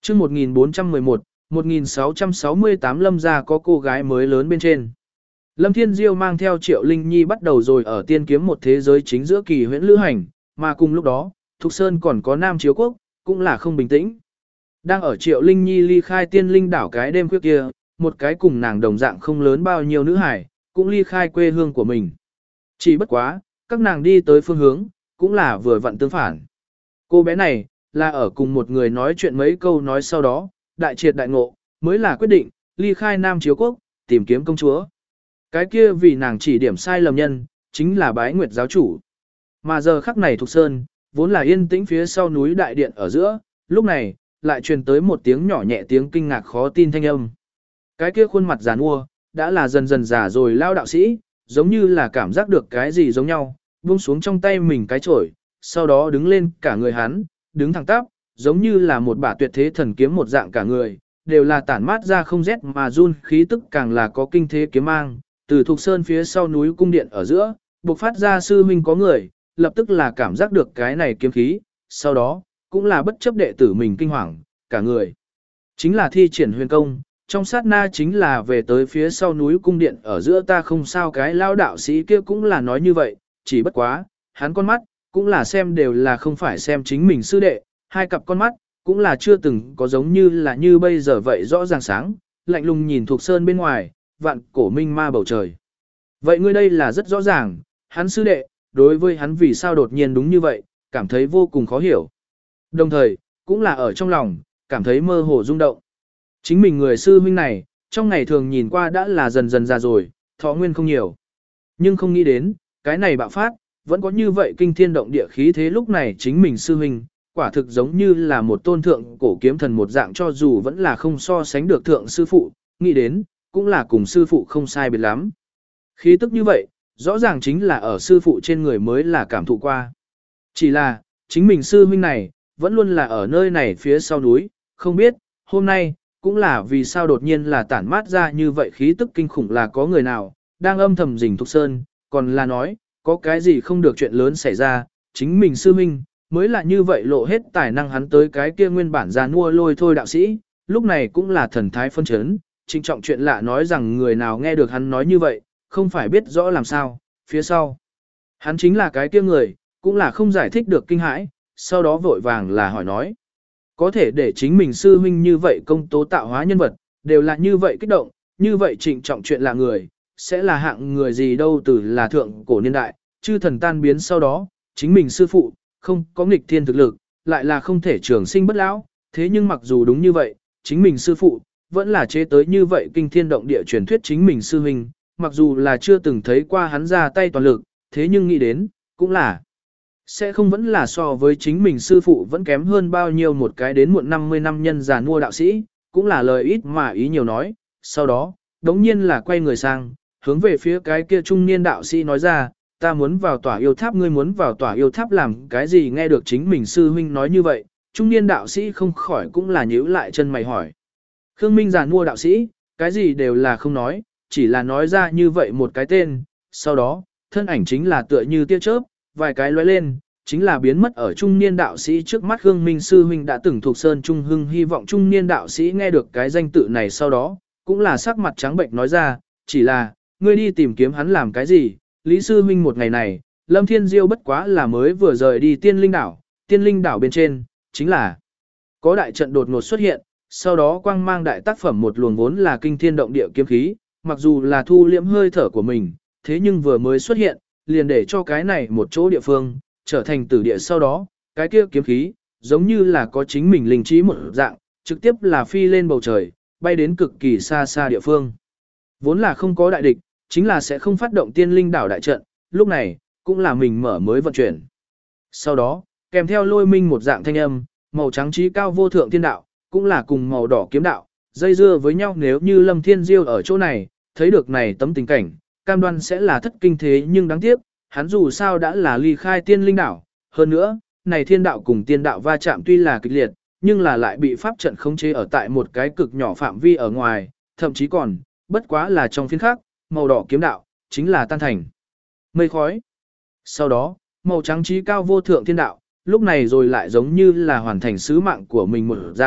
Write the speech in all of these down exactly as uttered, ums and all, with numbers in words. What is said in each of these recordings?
chương một nghìn bốn trăm mười một, một nghìn sáu trăm sáu mươi tám Lâm gia có cô gái mới lớn bên trên. Lâm Thiên Diêu mang theo Triệu Linh Nhi bắt đầu rồi ở tiên kiếm một thế giới chính giữa kỳ huyễn lữ hành, mà cùng lúc đó, Thục Sơn còn có Nam Chiếu Quốc, cũng là không bình tĩnh. Đang ở Triệu Linh Nhi ly khai tiên linh đảo cái đêm khuya kia, một cái cùng nàng đồng dạng không lớn bao nhiêu nữ hải, cũng ly khai quê hương của mình. Chỉ bất quá, các nàng đi tới phương hướng, cũng là vừa vặn tương phản. Cô bé này, là ở cùng một người nói chuyện mấy câu nói sau đó, đại triệt đại ngộ, mới là quyết định, ly khai Nam Chiếu Quốc, tìm kiếm công chúa. Cái kia vì nàng chỉ điểm sai lầm nhân, chính là Bái Nguyệt giáo chủ. Mà giờ khắc này Thục Sơn, vốn là yên tĩnh phía sau núi đại điện ở giữa, lúc này, lại truyền tới một tiếng nhỏ nhẹ tiếng kinh ngạc khó tin thanh âm. Cái kia khuôn mặt già nua, đã là dần dần già rồi lao đạo sĩ, giống như là cảm giác được cái gì giống nhau, buông xuống trong tay mình cái chổi, sau đó đứng lên cả người hắn, đứng thẳng tắp, giống như là một bả tuyệt thế thần kiếm một dạng cả người, đều là tản mát ra không rét mà run khí tức càng là có kinh thế kiếm mang, từ Thục Sơn phía sau núi cung điện ở giữa, bộc phát ra sư huynh có người, lập tức là cảm giác được cái này kiếm khí, sau đó, cũng là bất chấp đệ tử mình kinh hoàng, cả người. Chính là thi triển huyền công, trong sát na chính là về tới phía sau núi cung điện ở giữa ta không sao cái lao đạo sĩ kia cũng là nói như vậy, chỉ bất quá, hắn con mắt, cũng là xem đều là không phải xem chính mình sư đệ, hai cặp con mắt, cũng là chưa từng có giống như là như bây giờ vậy rõ ràng sáng, lạnh lùng nhìn Thục Sơn bên ngoài, vạn cổ minh ma bầu trời. Vậy ngươi đây là rất rõ ràng, hắn sư đệ, đối với hắn vì sao đột nhiên đúng như vậy, cảm thấy vô cùng khó hiểu. Đồng thời, cũng là ở trong lòng, cảm thấy mơ hồ rung động. Chính mình người sư huynh này, trong ngày thường nhìn qua đã là dần dần già rồi, thọ nguyên không nhiều. Nhưng không nghĩ đến, cái này bạo phát, vẫn có như vậy kinh thiên động địa khí thế lúc này chính mình sư huynh, quả thực giống như là một tôn thượng cổ kiếm thần một dạng cho dù vẫn là không so sánh được thượng sư phụ, nghĩ đến, cũng là cùng sư phụ không sai biệt lắm. Khí tức như vậy, rõ ràng chính là ở sư phụ trên người mới là cảm thụ qua. Chỉ là, chính mình sư huynh này, vẫn luôn là ở nơi này phía sau núi, không biết, hôm nay, cũng là vì sao đột nhiên là tản mát ra như vậy khí tức kinh khủng là có người nào, đang âm thầm rình Thục Sơn, còn là nói, có cái gì không được chuyện lớn xảy ra, chính mình sư huynh, mới là như vậy lộ hết tài năng hắn tới cái kia nguyên bản ra nua lôi thôi đạo sĩ, lúc này cũng là thần thái phân chấn, trinh trọng chuyện lạ nói rằng người nào nghe được hắn nói như vậy, không phải biết rõ làm sao, phía sau. Hắn chính là cái kia người, cũng là không giải thích được kinh hãi, sau đó vội vàng là hỏi nói. Có thể để chính mình sư huynh như vậy công tố tạo hóa nhân vật, đều là như vậy kích động, như vậy trịnh trọng chuyện là người, sẽ là hạng người gì đâu từ là thượng cổ niên đại, chư thần tan biến sau đó, chính mình sư phụ, không có nghịch thiên thực lực, lại là không thể trường sinh bất lão, thế nhưng mặc dù đúng như vậy, chính mình sư phụ, vẫn là chế tới như vậy kinh thiên động địa truyền thuyết chính mình sư huynh, mặc dù là chưa từng thấy qua hắn ra tay toàn lực, thế nhưng nghĩ đến, cũng là sẽ không vẫn là so với chính mình sư phụ vẫn kém hơn bao nhiêu một cái đến muộn năm mươi năm nhân già mua đạo sĩ, cũng là lời ít mà ý nhiều nói, sau đó, đống nhiên là quay người sang, hướng về phía cái kia trung niên đạo sĩ nói ra, ta muốn vào tỏa yêu tháp ngươi muốn vào tỏa yêu tháp làm cái gì nghe được chính mình sư huynh nói như vậy, trung niên đạo sĩ không khỏi cũng là nhíu lại chân mày hỏi. Khương Minh già mua đạo sĩ, cái gì đều là không nói, chỉ là nói ra như vậy một cái tên, sau đó, thân ảnh chính là tựa như tia chớp, vài cái lóe lên, chính là biến mất ở trung niên đạo sĩ trước mắt Khương Minh sư huynh đã từng thuộc Sơn Trung Hưng hy vọng trung niên đạo sĩ nghe được cái danh tự này sau đó, cũng là sắc mặt trắng bệnh nói ra, chỉ là, ngươi đi tìm kiếm hắn làm cái gì, Lý sư huynh một ngày này, Lâm Thiên Diêu bất quá là mới vừa rời đi tiên linh đảo, tiên linh đảo bên trên, chính là có đại trận đột ngột xuất hiện, sau đó quang mang đại tác phẩm một luồng vốn là kinh thiên động địa kiếm khí, mặc dù là thu liễm hơi thở của mình, thế nhưng vừa mới xuất hiện, liền để cho cái này một chỗ địa phương, trở thành tử địa sau đó, cái kia kiếm khí, giống như là có chính mình linh trí một dạng, trực tiếp là phi lên bầu trời, bay đến cực kỳ xa xa địa phương. Vốn là không có đại địch, chính là sẽ không phát động tiên linh đảo đại trận, lúc này, cũng là mình mở mới vận chuyển. Sau đó, kèm theo lôi minh một dạng thanh âm, màu trắng trí cao vô thượng thiên đạo, cũng là cùng màu đỏ kiếm đạo, dây dưa với nhau nếu như Lâm Thiên Diêu ở chỗ này, thấy được này tấm tình cảnh, cam đoan sẽ là thất kinh thế nhưng đáng tiếc, hắn dù sao đã là ly khai tiên linh đảo, hơn nữa, này thiên đạo cùng tiên đạo va chạm tuy là kịch liệt, nhưng là lại bị pháp trận khống chế ở tại một cái cực nhỏ phạm vi ở ngoài, thậm chí còn, bất quá là trong phiên khác, màu đỏ kiếm đạo, chính là tan thành mây khói. Sau đó, màu trắng trí cao vô thượng thiên đạo, lúc này rồi lại giống như là hoàn thành sứ mạng của mình một dạng,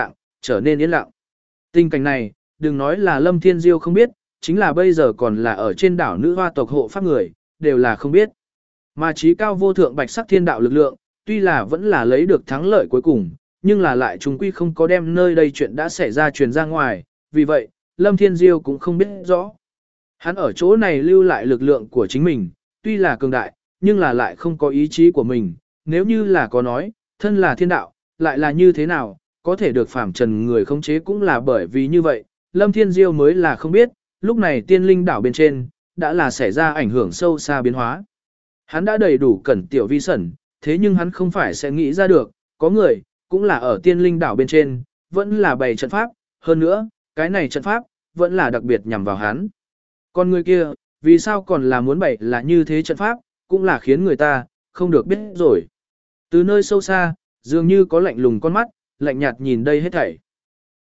trở nên yên lặng. Tình cảnh này, đừng nói là Lâm Thiên Diêu không biết, chính là bây giờ còn là ở trên đảo nữ hoa tộc hộ pháp người, đều là không biết. Mà trí cao vô thượng bạch sắc thiên đạo lực lượng, tuy là vẫn là lấy được thắng lợi cuối cùng, nhưng là lại chúng quy không có đem nơi đây chuyện đã xảy ra truyền ra ngoài, vì vậy, Lâm Thiên Diêu cũng không biết rõ. Hắn ở chỗ này lưu lại lực lượng của chính mình, tuy là cường đại, nhưng là lại không có ý chí của mình, nếu như là có nói, thân là thiên đạo, lại là như thế nào, có thể được phàm trần người khống chế cũng là bởi vì như vậy, Lâm Thiên Diêu mới là không biết, lúc này tiên linh đảo bên trên, đã là xảy ra ảnh hưởng sâu xa biến hóa. Hắn đã đầy đủ cẩn tiểu vi sẩn, thế nhưng hắn không phải sẽ nghĩ ra được, có người, cũng là ở tiên linh đảo bên trên, vẫn là bày trận pháp, hơn nữa, cái này trận pháp, vẫn là đặc biệt nhằm vào hắn. Còn người kia, vì sao còn là muốn bày là như thế trận pháp, cũng là khiến người ta, không được biết rồi. Từ nơi sâu xa, dường như có lạnh lùng con mắt, lạnh nhạt nhìn đây hết thảy.